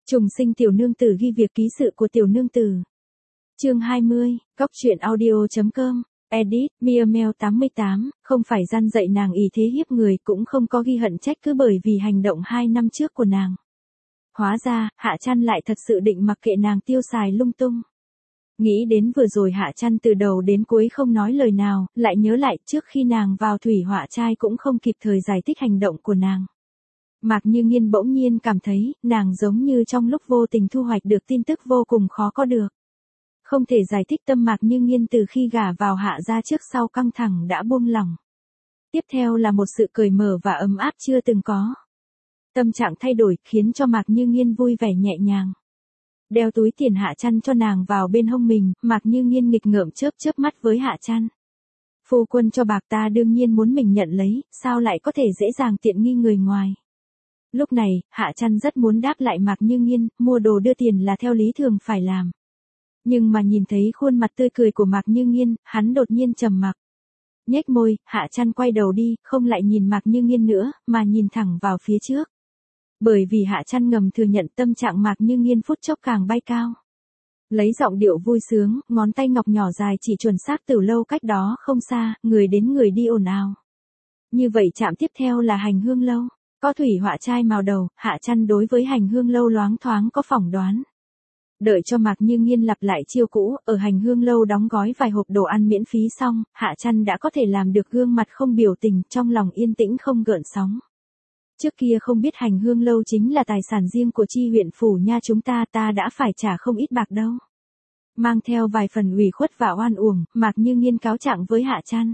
Trùng sinh tiểu nương tử ghi việc ký sự của tiểu nương tử. Chương 20, Góc truyện audio.com, edit, Miamel 88, không phải gian dạy nàng ỷ thế hiếp người, cũng không có ghi hận trách cứ bởi vì hành động 2 năm trước của nàng. Hóa ra, Hạ Trăn lại thật sự định mặc kệ nàng tiêu xài lung tung. Nghĩ đến vừa rồi Hạ Trăn từ đầu đến cuối không nói lời nào, lại nhớ lại trước khi nàng vào thủy họa trai cũng không kịp thời giải thích hành động của nàng. Mạc Như Nghiên bỗng nhiên cảm thấy, nàng giống như trong lúc vô tình thu hoạch được tin tức vô cùng khó có được. Không thể giải thích tâm Mạc Như Nghiên từ khi gả vào Hạ gia trước sau căng thẳng đã buông lỏng. Tiếp theo là một sự cởi mở và ấm áp chưa từng có. Tâm trạng thay đổi khiến cho Mạc Như Nghiên vui vẻ nhẹ nhàng. Đeo túi tiền Hạ Trăn cho nàng vào bên hông mình, Mạc Như Nghiên nghịch ngợm chớp mắt với Hạ Trăn. Phu quân cho bạc ta đương nhiên muốn mình nhận lấy, sao lại có thể dễ dàng tiện nghi người ngoài. Lúc này, Hạ Trăn rất muốn đáp lại Mạc Như Nghiên, mua đồ đưa tiền là theo lý thường phải làm. Nhưng mà nhìn thấy khuôn mặt tươi cười của Mạc Như Nghiên, hắn đột nhiên trầm mặc. Nhếch môi, Hạ Trăn quay đầu đi, không lại nhìn Mạc Như Nghiên nữa, mà nhìn thẳng vào phía trước. Bởi vì Hạ Trăn ngầm thừa nhận tâm trạng Mạc Như Nghiên phút chốc càng bay cao. Lấy giọng điệu vui sướng, ngón tay ngọc nhỏ dài chỉ chuẩn xác từ lâu cách đó không xa, người đến người đi ồn ào. Như vậy trạm tiếp theo là Hành Hương Lâu. Có thủy họa trai màu đầu, Hạ Trăn đối với Hành Hương Lâu loáng thoáng có phỏng đoán. Đợi cho Mạc Như Nghiên lặp lại chiêu cũ, ở Hành Hương Lâu đóng gói vài hộp đồ ăn miễn phí xong, Hạ Trăn đã có thể làm được gương mặt không biểu tình, trong lòng yên tĩnh không gợn sóng. Trước kia không biết Hành Hương Lâu chính là tài sản riêng của chi huyện phủ nha chúng ta đã phải trả không ít bạc đâu. Mang theo vài phần ủy khuất và oan uổng, Mạc Như Nghiên cáo trạng với Hạ Trăn.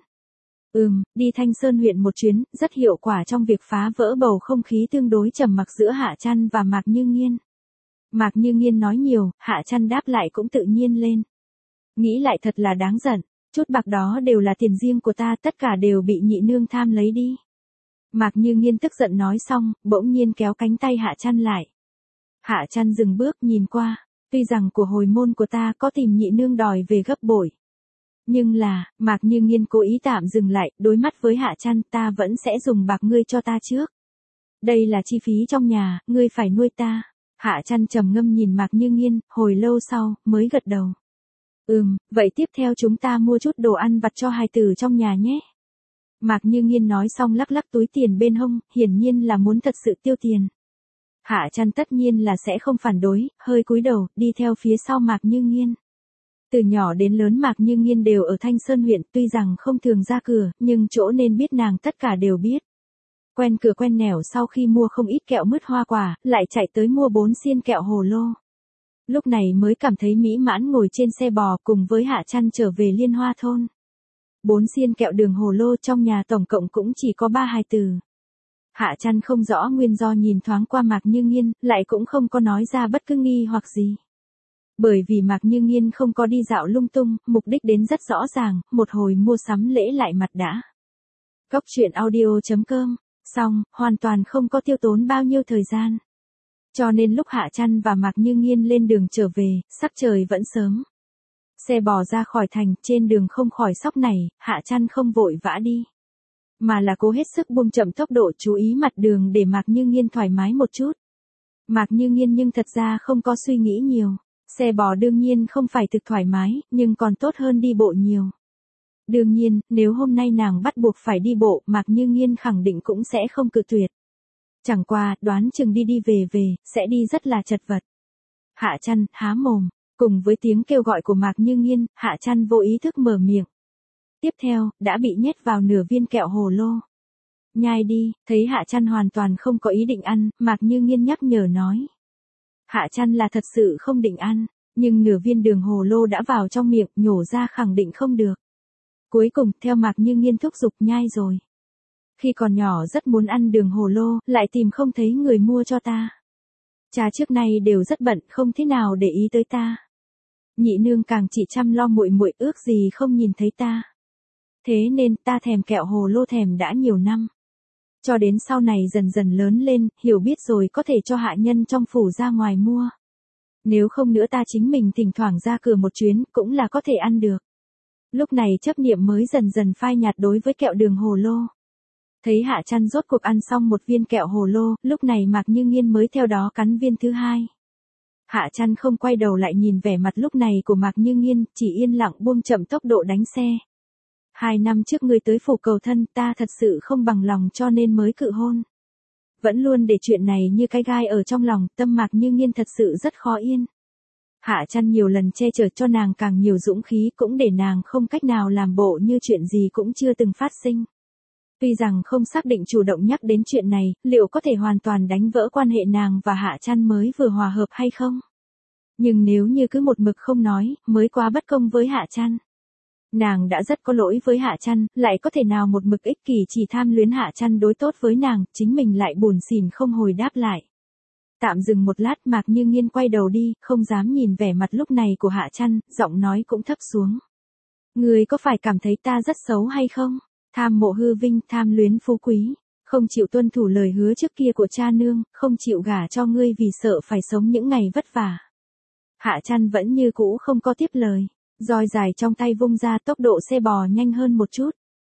Đi Thanh Sơn huyện một chuyến, rất hiệu quả trong việc phá vỡ bầu không khí tương đối trầm mặc giữa Hạ Trăn và Mạc Như Nghiên. Mạc Như Nghiên nói nhiều, Hạ Trăn đáp lại cũng tự nhiên lên. Nghĩ lại thật là đáng giận, chút bạc đó đều là tiền riêng của ta, tất cả đều bị nhị nương tham lấy đi. Mạc Như Nghiên tức giận nói xong, bỗng nhiên kéo cánh tay Hạ Trăn lại. Hạ Trăn dừng bước nhìn qua, tuy rằng của hồi môn của ta có tìm nhị nương đòi về gấp bội. Nhưng là, Mạc Như Nghiên cố ý tạm dừng lại, đối mắt với Hạ Trăn, ta vẫn sẽ dùng bạc ngươi cho ta trước. Đây là chi phí trong nhà, ngươi phải nuôi ta. Hạ Trăn trầm ngâm nhìn Mạc Như Nghiên, hồi lâu sau, mới gật đầu. Vậy tiếp theo chúng ta mua chút đồ ăn vặt cho hài tử trong nhà nhé. Mạc Như Nghiên nói xong lắc lắc túi tiền bên hông, hiển nhiên là muốn thật sự tiêu tiền. Hạ Trăn tất nhiên là sẽ không phản đối, hơi cúi đầu, đi theo phía sau Mạc Như Nghiên. Từ nhỏ đến lớn Mạc Như Nghiên đều ở Thanh Sơn huyện, tuy rằng không thường ra cửa, nhưng chỗ nên biết nàng tất cả đều biết. Quen cửa quen nẻo, sau khi mua không ít kẹo mứt hoa quả, lại chạy tới mua 4 xiên kẹo hồ lô. Lúc này mới cảm thấy mỹ mãn ngồi trên xe bò cùng với Hạ Trăn trở về Liên Hoa thôn. 4 xiên kẹo đường hồ lô trong nhà tổng cộng cũng chỉ có 3 hài tử. Hạ Trăn không rõ nguyên do nhìn thoáng qua Mạc Như Nghiên, lại cũng không có nói ra bất cứ nghi hoặc gì. Bởi vì Mạc Như Nghiên không có đi dạo lung tung, mục đích đến rất rõ ràng, một hồi mua sắm lễ lại mặt đã. Góc truyện audio.com, xong, hoàn toàn không có tiêu tốn bao nhiêu thời gian. Cho nên lúc Hạ Trăn và Mạc Như Nghiên lên đường trở về, sắc trời vẫn sớm. Xe bò ra khỏi thành, trên đường không khỏi sóc này, Hạ Trăn không vội vã đi. Mà là cố hết sức buông chậm tốc độ, chú ý mặt đường để Mạc Như Nghiên thoải mái một chút. Mạc Như Nghiên nhưng thật ra không có suy nghĩ nhiều. Xe bò đương nhiên không phải thực thoải mái, nhưng còn tốt hơn đi bộ nhiều. Đương nhiên, nếu hôm nay nàng bắt buộc phải đi bộ, Mạc Như Nghiên khẳng định cũng sẽ không cự tuyệt. Chẳng qua, đoán chừng đi về, sẽ đi rất là chật vật. Hạ Trăn, há mồm, cùng với tiếng kêu gọi của Mạc Như Nghiên, Hạ Trăn vô ý thức mở miệng. Tiếp theo, đã bị nhét vào nửa viên kẹo hồ lô. Nhai đi, thấy Hạ Trăn hoàn toàn không có ý định ăn, Mạc Như Nghiên nhắc nhở nói. Hạ Trăn là thật sự không định ăn, nhưng nửa viên đường hồ lô đã vào trong miệng, nhổ ra khẳng định không được. Cuối cùng, theo Mạc Như Nghiên thúc giục nhai rồi. Khi còn nhỏ rất muốn ăn đường hồ lô, lại tìm không thấy người mua cho ta. Cha trước nay đều rất bận, không thế nào để ý tới ta. Nhị nương càng chỉ chăm lo muội muội, ước gì không nhìn thấy ta. Thế nên ta thèm kẹo hồ lô thèm đã nhiều năm. Cho đến sau này dần dần lớn lên, hiểu biết rồi có thể cho hạ nhân trong phủ ra ngoài mua. Nếu không nữa ta chính mình thỉnh thoảng ra cửa một chuyến, cũng là có thể ăn được. Lúc này chấp niệm mới dần dần phai nhạt đối với kẹo đường hồ lô. Thấy Hạ Trăn rốt cuộc ăn xong một viên kẹo hồ lô, lúc này Mạc Như Nghiên mới theo đó cắn viên thứ hai. Hạ Trăn không quay đầu lại nhìn vẻ mặt lúc này của Mạc Như Nghiên, chỉ yên lặng buông chậm tốc độ đánh xe. 2 năm trước ngươi tới phủ cầu thân, ta thật sự không bằng lòng cho nên mới cự hôn. Vẫn luôn để chuyện này như cái gai ở trong lòng, tâm Mạc Như Nghiên thật sự rất khó yên. Hạ Trăn nhiều lần che chở cho nàng càng nhiều dũng khí, cũng để nàng không cách nào làm bộ như chuyện gì cũng chưa từng phát sinh. Tuy rằng không xác định chủ động nhắc đến chuyện này, liệu có thể hoàn toàn đánh vỡ quan hệ nàng và Hạ Trăn mới vừa hòa hợp hay không? Nhưng nếu như cứ một mực không nói, mới quá bất công với Hạ Trăn. Nàng đã rất có lỗi với Hạ Trăn, lại có thể nào một mực ích kỷ chỉ tham luyến Hạ Trăn đối tốt với nàng, chính mình lại buồn xỉn không hồi đáp lại. Tạm dừng một lát, Mạc Như Nghiên quay đầu đi, không dám nhìn vẻ mặt lúc này của Hạ Trăn, giọng nói cũng thấp xuống. Ngươi có phải cảm thấy ta rất xấu hay không? Tham mộ hư vinh, tham luyến phú quý, không chịu tuân thủ lời hứa trước kia của cha nương, không chịu gả cho ngươi vì sợ phải sống những ngày vất vả. Hạ Trăn vẫn như cũ không có tiếp lời, roi dài trong tay vung ra, tốc độ xe bò nhanh hơn một chút.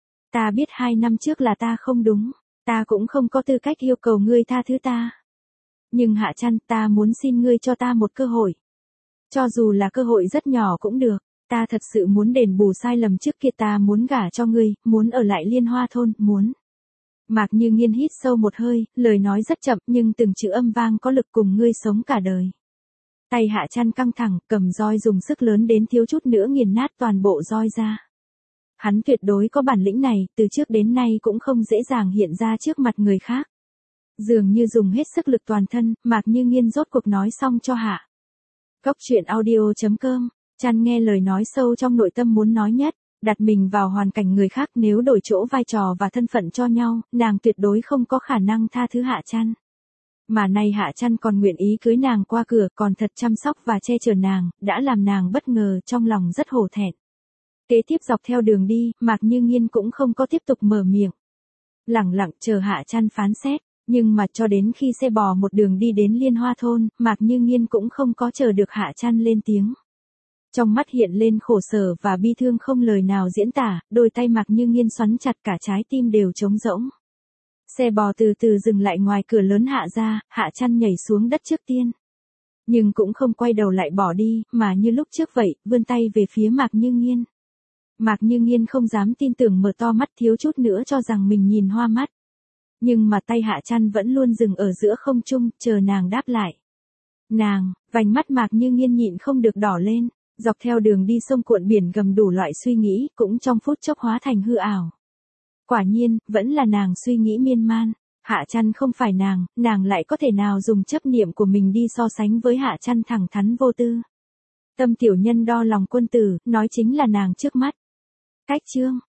Ta biết 2 năm trước là ta không đúng, ta cũng không có tư cách yêu cầu ngươi tha thứ ta. Nhưng Hạ Trăn, ta muốn xin ngươi cho ta một cơ hội. Cho dù là cơ hội rất nhỏ cũng được, ta thật sự muốn đền bù sai lầm trước kia, ta muốn gả cho ngươi, muốn ở lại Liên Hoa thôn, muốn. Mạc Như Nghiên hít sâu một hơi, lời nói rất chậm nhưng từng chữ âm vang có lực, cùng ngươi sống cả đời. Tay Hạ Trăn căng thẳng, cầm roi dùng sức lớn đến thiếu chút nữa nghiền nát toàn bộ roi ra. Hắn tuyệt đối có bản lĩnh này, từ trước đến nay cũng không dễ dàng hiện ra trước mặt người khác. Dường như dùng hết sức lực toàn thân, Mạc Như Nghiên rốt cuộc nói xong cho Hạ. Cốc truyện audio.com, Trăn nghe lời nói sâu trong nội tâm muốn nói nhất, đặt mình vào hoàn cảnh người khác, nếu đổi chỗ vai trò và thân phận cho nhau, nàng tuyệt đối không có khả năng tha thứ Hạ Trăn. Mà nay Hạ Trăn còn nguyện ý cưới nàng qua cửa, còn thật chăm sóc và che chở nàng, đã làm nàng bất ngờ, trong lòng rất hổ thẹn. Kế tiếp dọc theo đường đi, Mạc Như Nghiên cũng không có tiếp tục mở miệng. Lẳng lặng chờ Hạ Trăn phán xét, nhưng mà cho đến khi xe bò một đường đi đến Liên Hoa thôn, Mạc Như Nghiên cũng không có chờ được Hạ Trăn lên tiếng. Trong mắt hiện lên khổ sở và bi thương không lời nào diễn tả, đôi tay Mạc Như Nghiên xoắn chặt, cả trái tim đều trống rỗng. Xe bò từ từ dừng lại ngoài cửa lớn Hạ ra, Hạ Trăn nhảy xuống đất trước tiên. Nhưng cũng không quay đầu lại bỏ đi, mà như lúc trước vậy, vươn tay về phía Mạc Như Nghiên. Mạc Như Nghiên không dám tin tưởng, mở to mắt, thiếu chút nữa cho rằng mình nhìn hoa mắt. Nhưng mà tay Hạ Trăn vẫn luôn dừng ở giữa không trung, chờ nàng đáp lại. Nàng, vành mắt Mạc Như Nghiên nhịn không được đỏ lên, dọc theo đường đi sông cuộn biển gầm, đủ loại suy nghĩ, cũng trong phút chốc hóa thành hư ảo. Quả nhiên, vẫn là nàng suy nghĩ miên man. Hạ Trăn không phải nàng lại có thể nào dùng chấp niệm của mình đi so sánh với Hạ Trăn thẳng thắn vô tư. Tâm tiểu nhân đo lòng quân tử, nói chính là nàng trước mắt. Cách chương